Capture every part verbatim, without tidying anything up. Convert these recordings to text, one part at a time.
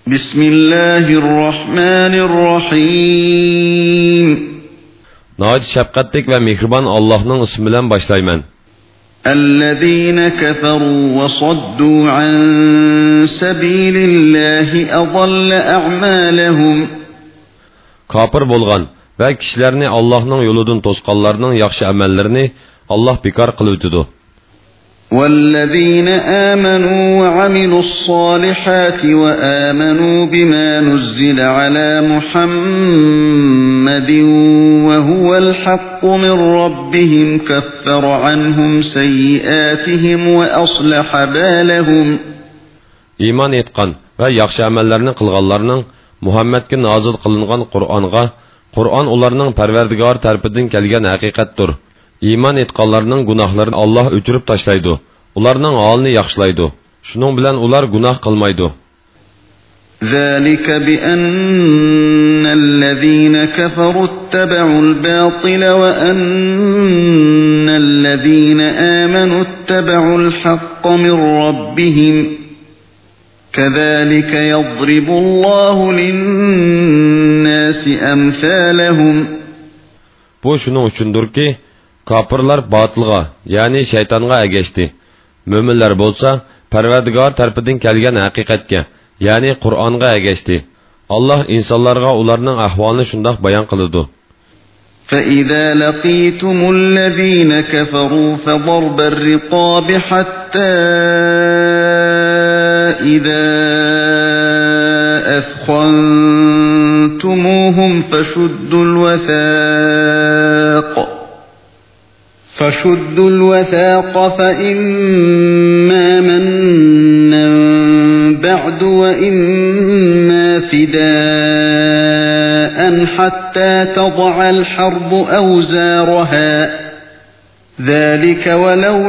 Bismillahirrahmanirrahim. Nəhayət şəfqətlik və mehriban Allah'ın ismi ilə başlayman. الذين كفروا وصدوا عن سبيل الله أضل أعمالهم. Kafir bolğan və kişilərini Allah'ın yolundan tosqanlarının yaxşı əməllərini Allah bekar qılıbdı. والذين آمنوا وعملوا الصالحات وآمنوا بما نزل على محمد وهو الحق من ربهم كفر عنهم سيئاتهم وأصلح بالهم. İman etqan və yaxşı əməllərini qılğanlarının Muhammed'ə nazil qılınğan Qur'anğa, Qur'an onlarının Pərverdigar tərəfindən gələn həqiqətdir. İman etqanlarının günahlarını Allah öçürüb taşlaydı. Onlarının halını yaxşılaydı. Şunun bilan ular günah qılmaydı. ذلك بأن الذين كفروا اتبعوا الباطل وأن الذين آمنوا اتبعوا الحق من ربهم كذلك يضرب الله للناس أمثالهم. Bu şunun üçündür ki, kafirlar batılğa, yani şeytanğa əgəşdi. Möminlər bolsa, Pərverdigar tərəfindən gələn həqiqətə, yani Qur'anğa əgəşdi. Allah insanlarga ularning ahvolini shundoq bayon qiladi. فَإِذَا لَقِيتُمُ الَّذِينَ كَفَرُوا فَضَرْبَ الرِّقَابِ حَتَّى إِذَا أَثْخَنْتُمُوهُمْ فَشُدُّوا الْوَثَاقَ فَشُدُّوا الْوَثَاقَ فَإِمَّا مَنًّا بَعْدُ وَإِمَّا فِدَاءً حَتَّى تَضَعَ الْحَرْبُ أَوْزَارَهَا ذَلِكَ وَلَوْ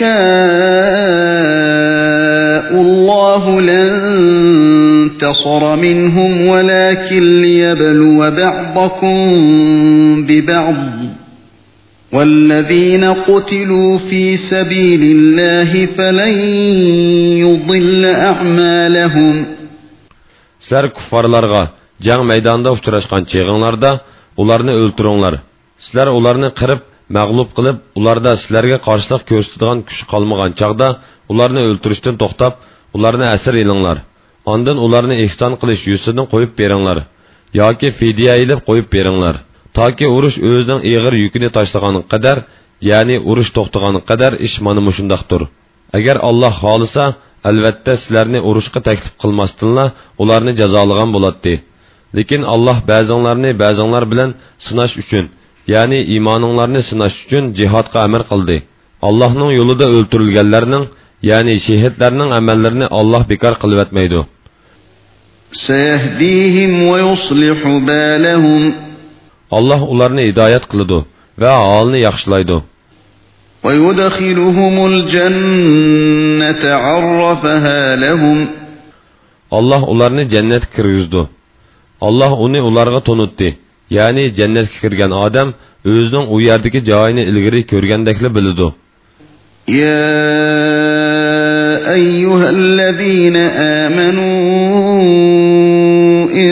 يَشَاءُ اللَّهُ لَانتَصَرَ مِنْهُمْ وَلَكِنْ لِيَبْلُوَ بَعْضَكُمْ بِبَعْضٍ وَالَّذِينَ قُتِلُوا فِي سَبِيلِ اللَّهِ فَلَنْ يُضِلَّ أَعْمَالَهُمْ. Sizler kuffarlarga jang meydanında uçraşkan çeğinlarda ularını öldürünler. Sizler ularını kırıp mağlup kılıp ularda sizlerge karşılık gösterdiğin güç kalmagan çağda ularını öldürüşten toxtab ularını esir elinler. Ondan ularını ihsan kılış yüzünden koyup berinler. Yoki fidye ilip koyup berinler. Ta ki uruş özünün eğir yükünü taşlığanı kadar, yani uruş toxtığanı kadar iş manımı şundaqdır. Eğer Allah halisa, elbette sizlerini uruşqa təklif qılmasdınla, ularını cəzalıgan buladdı. Lekin Allah bəzənlərini bəzənlər bilən sınaş üçün, yani imanınlarını sınaş üçün cihadqa əmr qıldı. Allah'ın yolunda öldürülgənlərinin, yani şehitlərinin əməllərini Allah bekar qılıb etmeydi. سَيَهْدِيهِمْ وَيُصْلِحُ بَالَهُمْ. Allah ularını hidayet kılıdı ve halini yaxşılaydı. وَيُدْخِلُهُمُ الْجَنَّةَ عَرَّفَهَا لَهُمْ. Allah ularını cennet kirgizdi. Allah onu ularga tonuttu. Yani cennet kirgen adam özünün o yerdeki cayini ilgiri körgendekli bilidi. يَا أَيُّهَا الَّذِينَ آمَنُوا إِن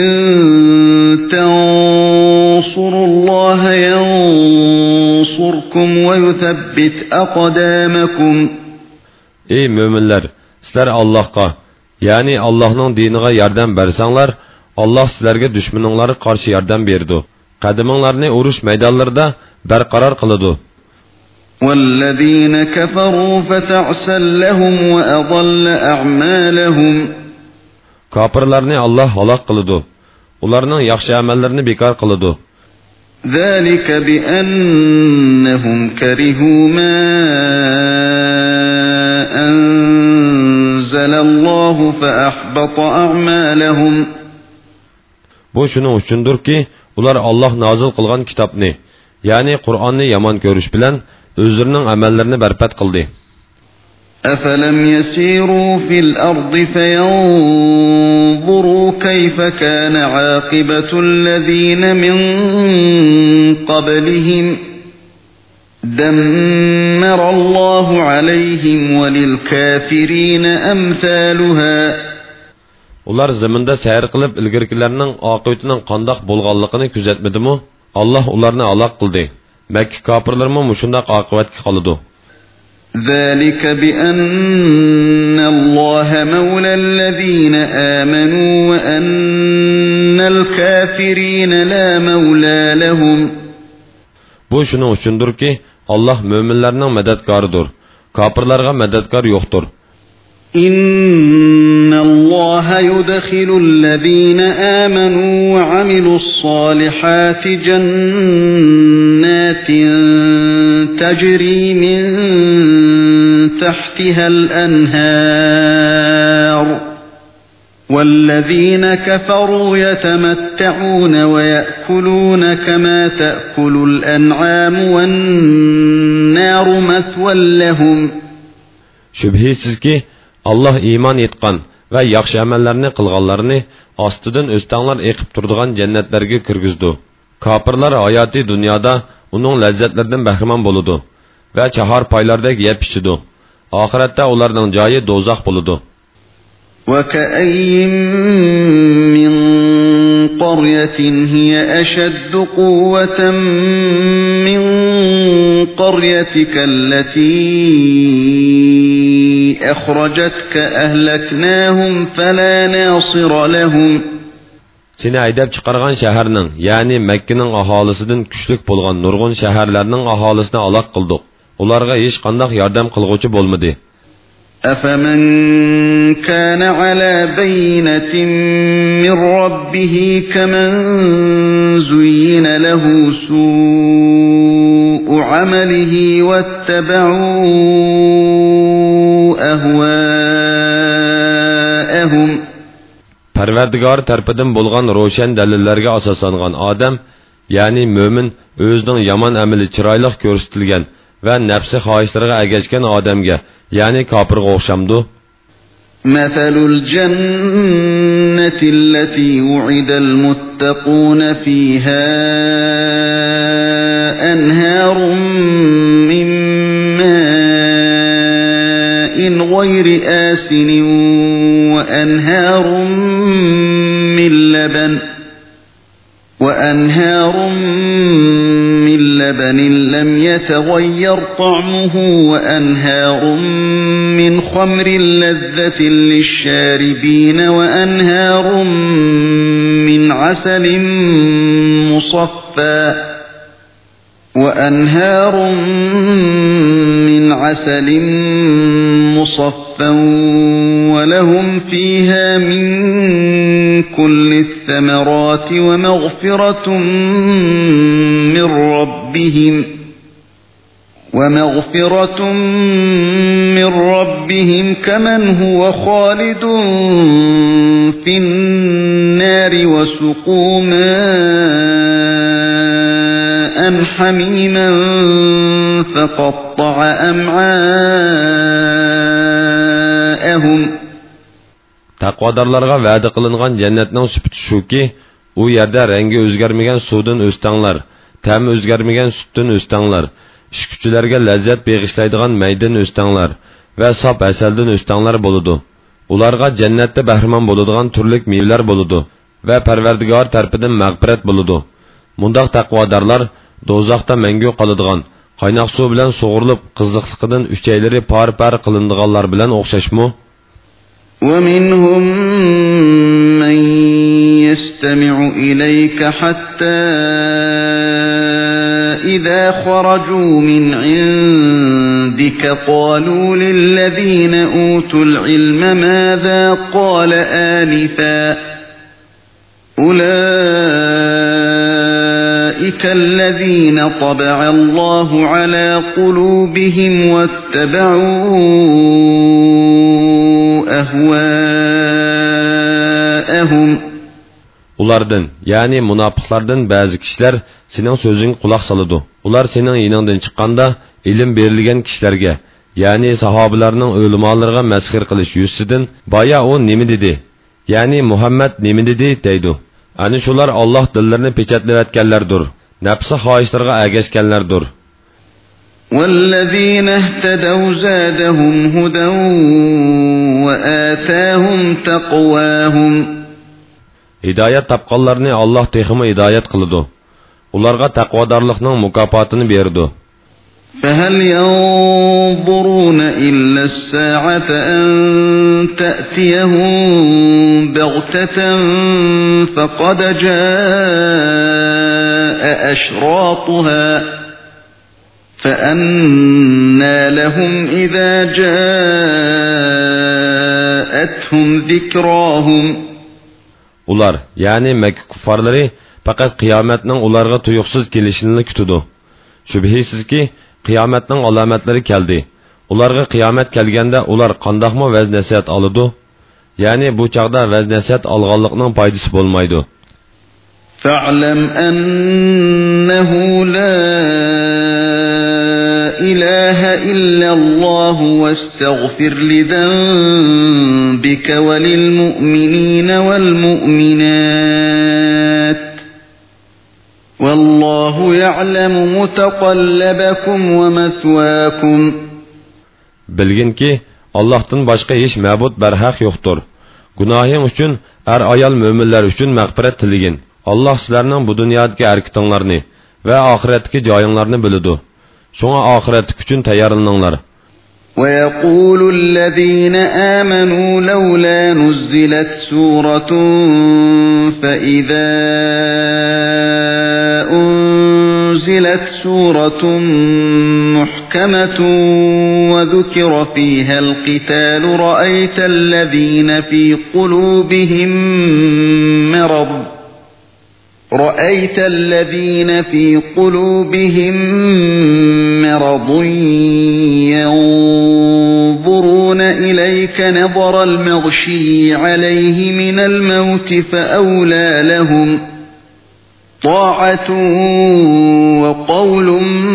تَنصُرُوا اللَّهَ يَنصُرْكُمْ وَيُثَبِّتْ أَقْدَامَكُمْ. Ey müminler, sizler Allah'a, yani Allah'ın dinine yardım bersanlar, Allah sizlerge düşmanınları karşı yardım berdi. Qadiminglarni uruş meydanlarında berqarar qılıdı. وَالَّذِينَ كَفَرُوا فَتَعْسًا لَهُمْ وَأَضَلَّ أَعْمَالَهُمْ. Kafirlarni Allah halak qılıdı. Ularning yaxshi amallarını bekar qılıdı. ذَلِكَ بِأَنَّهُمْ كَرِهُوا مَا أَنزَلَ اللَّهُ فَأَحْبَطَ أَعْمَالَهُمْ. Bu şunun üçündür ki, ular Allah nazil qılğan kitabni, yani Qur'anni yaman görüş bilen özlerinin amellerini berbat qıldı. أَفَلَمْ يَسِيرُوا فِي الْأَرْضِ فَيَنْظُرُوا كَيْفَ كَانَ عَاقِبَةُ الَّذِينَ مِنْ قَبْلِهِمْ دَمَّرَ اللَّهُ عَلَيْهِمْ وَلِلْكَافِرِينَ أَمْثَالُهَا. Ular zaminda sayr qilib ilgirkilarning oqibatining qandoq bo'lganligini kuzatmadimi? Allah ularni halok qildi. Makka kofirlarmi mushundaq oqibatga qoldi. ذلك بأن الله مولى الذين آمنوا وأن الكافرين لا مولى لهم. Bu şunun uchundur ki Allah müminlerinin mededkarıdır. Kafirlarga mededkar yoktur. إن الله يدخل الذين آمنوا وعملوا الصالحات جنات تجري من تحتها الأنهار والذين كفروا يتمتعون ويأكلون كما تأكل الأنعام والنار مثوى لهم. Şübhisiz ki Allah iman etgan ve yaxşı amellerini kılganlarını astıdan östanlar ekip turduğan cennetlerge kirgizdi. Kapırlar hayati dünyada onun lezzetlerden behriman boludu ve çahar paylardaki yep içidu. Ahirette onlardan cayı dozak boludu. وَكَأَيِّن مِّن قَرْيَةٍ هِيَ أَشَدُّ قُوَّةً مِّن قَرْيَتِكَ الَّتِي أَخْرَجَتْكَ أَهْلَكْنَاهُمْ فَلَا نَاصِرَ لَهُمْ. Seni aydab chiqargan shaharning, ya'ni Makkaning aholisidan kuchlik bo'lgan nurg'un shaharlarning aholisini halok qildik. Ularga hech qanday yordam qilguvchi bo'lmadi. أَفَمَنْ كَانَ عَلَى بَيِّنَةٍ مِّن رَّبِّهِ كَمَنْ زُيِّنَ لَهُ سُوءُ عَمَلِهِ وَاتَّبَعُوا أَهْوَاءَهُمْ. Parvardigor tarafından bo'lgan ro'shan dalillarga asoslangan odam, ya'ni mo'min o'zining yomon amali chiroyli ko'rsatilgan va nafsi xohishlariga agashgan odamga, ya'ni kofirga o'xshamdi. مثل الجنة التي وعد المتقون فيها أنهار من ماء غير آسن وأنهار من لبن وأنهار من لبن لم يتغير طعمه وأنهار من خمر لذة للشاربين وأنهار من عسل مصفى وأنهار من عسل مصفى ولهم فيها من كل الثمرات ومغفرة من ربهم ومغفرة من ربهم كمن هو خالد في النار وسقوا ماء حميما فقطع أمعاءهم. Taqvodorlarga va'da qilingan jannatning sifati shuki, u yerda rangi o'zgarmagan suvdan o'stanglar, ta'mi o'zgarmagan sutdan o'stanglar, ishkuchilarga lazzat beg'ishlaydigan maydan o'stanglar va sop asaldan o'stanglar bo'ladi. Ularga jannatda bahramon bo'ladigan turli mevalar bo'ladi va Parvardigor tarafidan mag'firat bo'ladi. Mundaq taqvodorlar do'zaxda mangu qoladigan, qaynoq suv bilan sug'urilib qiziqligidan uchaylari par-par qilindiganlar bilan o'xshashmi? ومنهم من يستمع إليك حتى إذا خرجوا من عندك قالوا للذين أوتوا العلم ماذا قال آنفا أولئك الذين طبع الله على قلوبهم واتبعوا أهواءهم. Ulardan, yani münafıklardan bazı kişiler senin sözün kulak salıdı. Ular senin yanından çıkkanda ilim berilgen kişilerge, yani sahabelerinin ölümalarına mezhir kılış yüzsüdün, baya o nemi dedi, yani Muhammed nemi dedi deydu. Ani şular Allah dillerini peçetlep etkenlerdir, nefsi haişlerine ergeçkenlerdir. وَالَّذِينَ اهْتَدَوْا زَادَهُمْ هُدًى وَآتَاهُمْ تَقْوَاهُمْ. Hidayet tapqanlarını Allah teximi hidayet kılıdı. Ularga taqvadarlıqның mukafotini berdi. فَهَلْ يَنظُرُونَ إِلَّا السَّاعَةَ أَن تَأْتِيَهُم بَغْتَةً فَقَدْ جَاءَ أَشْرَاطُهَا فَأَنَّى لَهُمْ إِذَا جَاءَتْهُمْ ذِكْرَاهُمْ. Ular, yani Mekke kuffarları faqat qiyomatning ularga tuyuqsiz kelishini kutadi. Shubhisizki, qiyomatning alomatlari keldi. Ularga qiyomat kelganda ular qandoqmi vaz nasihat oladi? Ya'ni bu chaqda vaz nasihat olganlikning foydasi bo'lmaydi. فَاعْلَمْ أَنَّهُ لَا إِلَهَ إِلَّا اللَّهُ وَاسْتَغْفِرْ لِذَنبِكَ وَلِلْمُؤْمِنِينَ وَالْمُؤْمِنَاتِ وَاللَّهُ يَعْلَمُ مُتَقَلَّبَكُمْ وَمَثْوَاكُمْ. Bilgin ki, Allah'tan başka hiç mabud berhaq yoktur. Günahın üçün, er ayal müminler üçün mağfiret tiligin. Allah sizlerinin bu dünyadaki erkitinlerini ve ahiretteki cayınlarını bilidu. Şuna ahiretlik üçün tayarlananlar. وَيَقُولُ الَّذ۪ينَ آمَنُوا لَوْلَا نُزِّلَتْ سُورَةٌ فَإِذَا أُنزِلَتْ سُورَةٌ مُحْكَمَةٌ وَذُكِرَ فِيهَا الْقِتَالُ رَأَيْتَ الَّذ۪ينَ فِي قُلُوبِهِمْ مَرَضٌ رَأَيْتَ الَّذ۪ينَ فِي قُلُوبِهِمْ مَرَضٌ يَنْظُرُونَ إِلَيْكَ نَظَرَ الْمَغْشِيِّ عَلَيْهِ مِنَ الْمَوْتِ فَأَوْلَى لَهُمْ طَاعَةٌ وَقَوْلٌ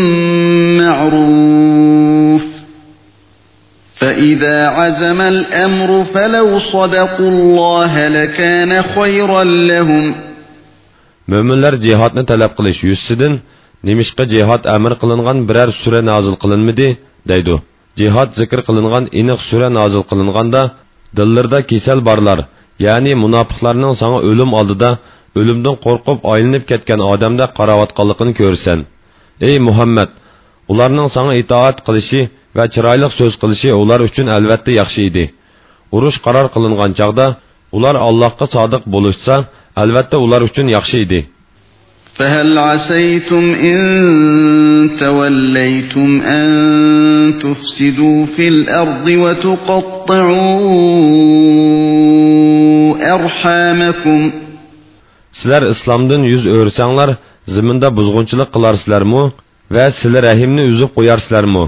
مَعْرُوفٌ. فَإِذَا عَزَمَ الْأَمْرُ فَلَوْ صَدَقُوا اللَّهَ لَكَانَ خَيْرًا لَهُمْ. Müminler cihatni talab qilish yusidan nemishqa jihad amr qilingan birer sura nazil qilinmidi deydi. Jihad zikr qilingan aniq sura nazil qilinganda dillarda kesal borlar, ya'ni munofiqlarning sana o'lim oldida o'limdan qo'rqib aylanib ketgan odamda qarawatqanligini ko'rsan. Ey Muhammad, ularning sana itoat qilishi va chiroyli so'z qilishi ular uchun albatta yaxshi edi. Urush qaror qilingan chaqda ular Allohga sodiq bo'lishsa, albatta ular uchun yaxshi edi. فَهَلْ عَسَيْتُمْ إِن تَوَلَّيْتُمْ أَن تُفْسِدُوا فِي الْأَرْضِ وَتُقَطِّعُوا أَرْحَامَكُمْ. Sizler İslam'dan yüz öğürsənlər, zimində buzğunçılıq qılarsızlarmı və silə rəhimni üzüb qoyarsızlarmı?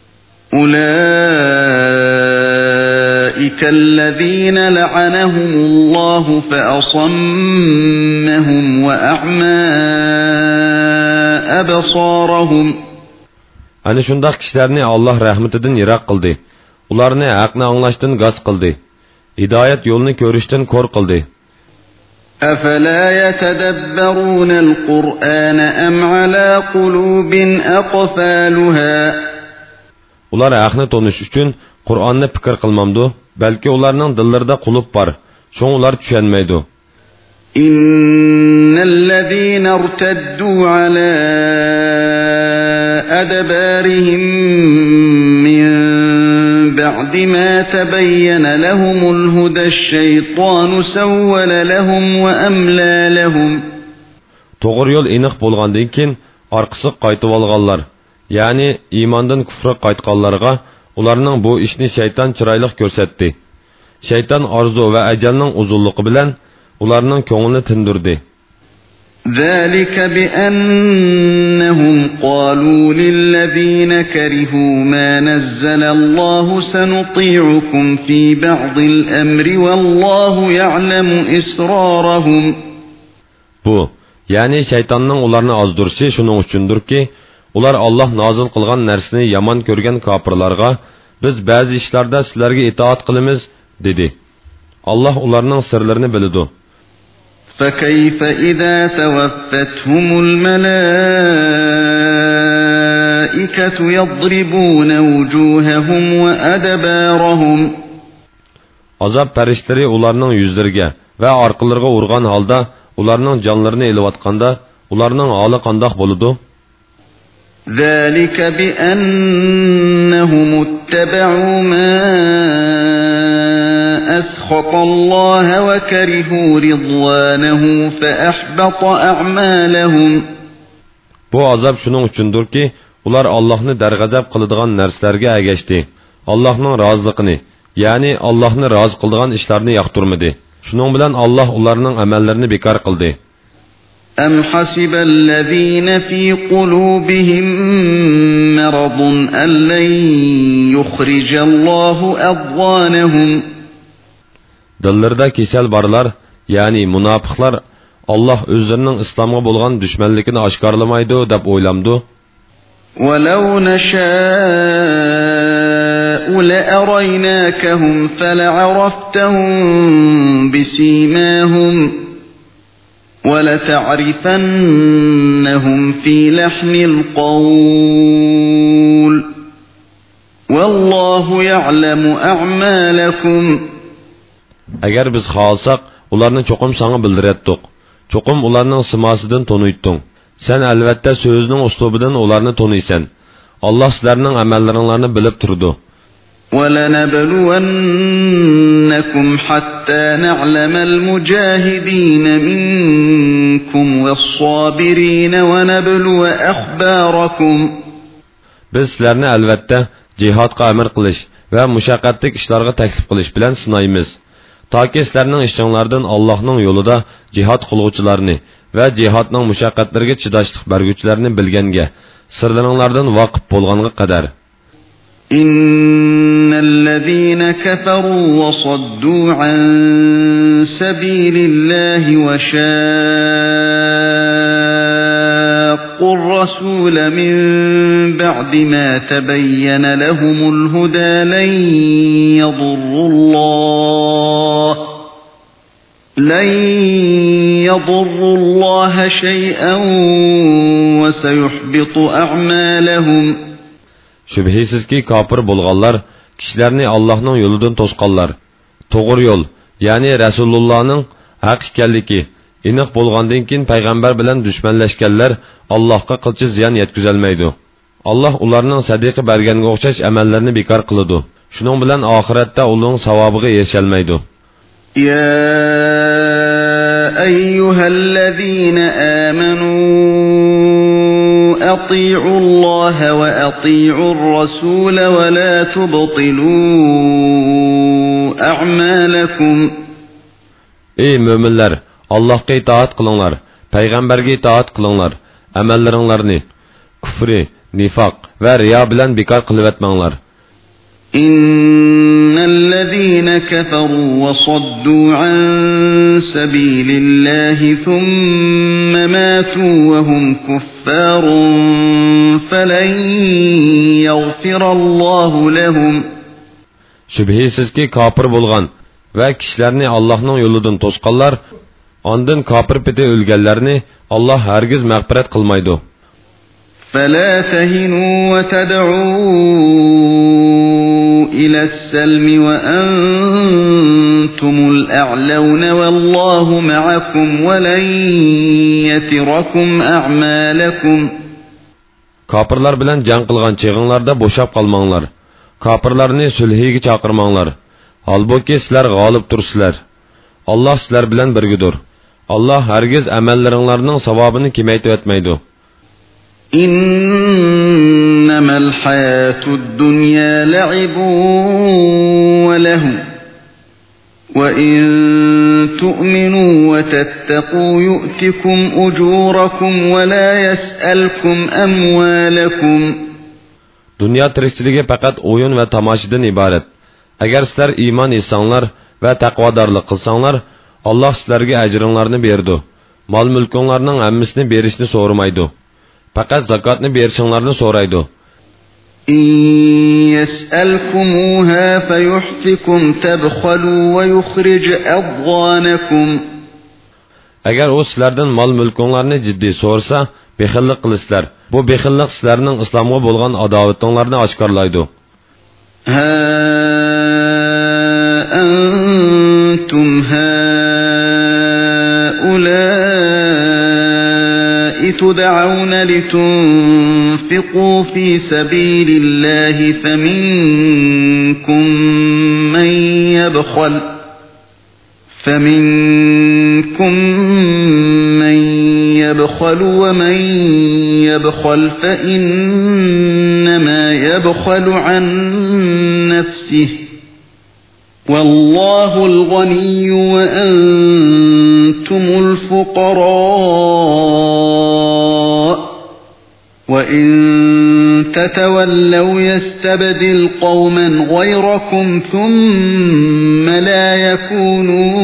أُولَٰئِكَ الَّذ۪ينَ لَعَنَهُمُ اللّٰهُ فَأَصَمَّهُمْ وَأَعْمَى أَبْصَارَهُمْ. Hani şundaq kişilərini Allah rəhmetidən yıraq qıldı. Ularını haqni anlaşdan qaz qıldı. Hidayət yolunu görüşdən kor qıldı. أَفَلَا يَتَدَبَّرُونَ الْقُرْآنَ أَمْ عَلَى قُلُوبٍ أَقْفَالُهَا. Ular haqni tonuş üçün Qur'onni fikir qılmamdı, belki onlarning dillarida qulub var. Şoň ular düşenmeydi. İnnellezîne irteddû alâ edbârihim min ba'di mâ tebeyyene lehumul hudeşşeytânu sevvele lehum ve emlâ lehum. Toğru yol eniq bolğandan keyin arqısı qaytıb alğanlar, yani imandan kufra qaytqanlarga ularning bu ishni shayton chiroyli ko'rsatdi. Shayton orzu va ajalning uzunligi bilan ularning ko'nglini tindirdi. ذلك بأنهم قالوا للذين كرهوا ما نزل الله سنطيعكم في بعض الأمر والله يعلم إسرارهم. Bu, yani şeytanның ularını azdırışı şunun üçündür ki, ular Allah nazil qılğan nərsini yaman görgən kafirlarga, biz bəzi işlərdə sizlərə itaat qılımız, dedi. Allah onların sırlarını bilidu. فَكَيْفَ إِذَا تَوَفَّتْهُمُ الْمَلَائِكَةُ الْمَلَائِكَةُ يَضْرِبُونَ وُجُوهَهُمْ وَأَدْبَارَهُمْ. Azab pərişləri onların yüzlərinə və arqalarına urğan halda onların canlarını eləyətqanda onların halı qandaq boludu? ذَلِكَ بِأَنَّهُمُ اتَّبَعُوا مَا أَسْخَطَ اللَّهَ وَكَرِهُوا رِضْوَانَهُ فَأَحْبَطَ أَعْمَالَهُمْ. Bu azab şunun üçündür ki, ular Allah'ını dərgəzəb qılıdığan nərslərə əgəşdi. Allah'ın razılığını, yani Allah'ını razı qıldığan işlərini yaxtırmadı. Şunun bilan Allah onların əməllərini bekar qıldı. أَمْ حَسِبَ الَّذِينَ فِي قُلُوبِهِم مَّرَضٌ أَن لَّن يُخْرِجَ اللَّهُ أَضْغَانَهُمْ. Dillərdə kesel barlar, yani münafıqlar Allah özlərinin İslam'a bolğan düşmənlikini aşkarlamaydı dep oylamdı. وَلَوْ نَشَاءُ لَأَرَيْنَاكَهُمْ فَلَعَرَفْتَهُم بِسِيمَاهُمْ وَلَتَعْرِفَنَّهُمْ فِي لَحْنِ الْقَوْلِ وَاللَّهُ يَعْلَمُ أَعْمَالَكُمْ. Eğer biz xalsaq, ularını çoxum sana bildiretdik. Çoxum ularının simasıdan tonuytdun. Sen elbette sözünün uslubudan ularını tonuysan. Allah sizlərinin əməllərinlərini bilib turdu. وَلَنَبْلُوَنَّكُمْ حَتَّى نَعْلَمَ الْمُجَاهِدِينَ مِنكُمْ وَالصَّابِرِينَ وَنَبْلُوَ أَخْبَارَكُمْ. Biz sizlərni elbette cihadqa əmr qilish və müşəqqətlik işlərə təklif qilish bilan sınayımız. Ta ki sizlərinin işçilərdən Allah'ın yolunda cihad qılğuçılarını və cihadның müşəqqətlərə çıdaşlıq bərgüçlərini bilgəngə, sırlarınlardan vaqif bolğanğa qədər. İnnellezîne keferû ve saddû an sabîlillâhi ve şâqqur rasûle min ba'di mâ tebeyyene lehumul hudâ len yadurrullâh لن يضروا الله شيئا وسيحبط أعمالهم. Şübhisiz ki kafir bolğanlar kişilerini Allah'ın yolundan tosqanlar. Toğır yol, yani Resulullah'ın haq ekanligi aniq bolğandan keyin payg'ambar bilan düşmanlashganlar Allohga qilchi ziyon yetkazolmaydi. Allah ularning sadiqa berganga o'xshash amallarni bekor qiladi. Shuning bilan oxiratda uning savobiga erisholmaydi. يا أيها الذين آمنوا أطيعوا الله وأطيعوا الرسول ولا تبطلوا أعمالكم. Ey müminler, Allah'a itaat kılınlar, peygamberge itaat kılınlar, amellerinlerini, küfrü, nifak ve riya bilen bekar kılıvetmenler. İnnellezîne keferû ve saddû an sabîlillâhi thumme mâtû ve hum kuffârun felen yagfirallâhu lehum. Şübhisiz ki kafir bolğan ve kişilerini Allah'ın yolundan tosqanlar, ondan kafir pete ölgenlerini Allah hergiz mağfiret kılmaydı. فَلَا تَهِنُوا وَتَدْعُوا إِلَى السَّلْمِ وَأَنْتُمُ الْأَعْلَوْنَ وَاللَّهُ مَعَكُمْ وَلَنْ يَتِرَكُمْ أَعْمَالَكُمْ. Kapırlar bilen can kılgan çığınlarda boşap kalmanlar. Kapırlarını sülhiga çakırmanlar. Halbuki sizler galip dursizlar. Allah sizler bilen birgidir. Allah hergiz amelleringlarning savabını kemaytib etmaydi. إنما الحياة الدنيا لعب وله وإن تؤمنوا وتتقوا يؤتكم أجوركم ولا يسألكم أموالكم. Dünya tirikçiligi faqat oyun ve tamaşadan ibaret. Eğer sizler iman etsanlar ve taqvadarlık kılsanlar, Allah sizlerge ecrinlarını berdi. Mal mülkünlarının hammisini berishni so'ramaydi. Faqat zakatni berishinglarni so'raydi. إن يسألكموها فيحفكم تبخلوا ويخرج أضغانكم. Eğer o sizlerden mal mülkünlarni ciddi sorsa, bexillik qilasizlar. Bu bexillik sizlarning islomga bo'lgan adovatinglarni oshkorlaydi. Ha antum haula'i tud'auna litunfiqu fi sabilillahi faminkum man yabkhal فمنكم من يبخل ومن يبخل فإنما يبخل عن نفسه والله الغني وأنتم الفقراء وإن تتولوا يستبدل قوما غيركم ثم لا يكونوا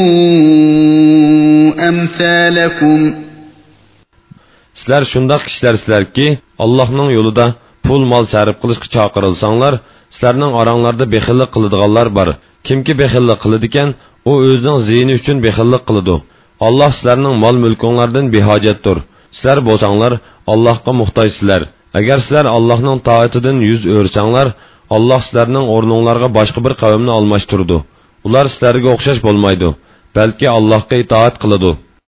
أمثالكم. Sizler şundaq kişilersizlerki Allah'ның yolunda pul mal sarf qilishga chaqirılsanglar, sizlarning oranglarda bexillik qiladiganlar bor. Kimki bexillik qiladigan, u o'zining ziyni uchun bexillik qiladi. Allah sizlarning mol mulkinglardan behojatdir. Sizlar bo'lsanglar Allohga muhtojsizlar. Agar sizlar Allohning taatidan yuz o'rsanglar, Alloh sizlarning o'rninglarga boshqa bir qavmni almashtirdi. Ular sizlarga o'xshash bo'lmaydi, balki Allohga itoat qiladi.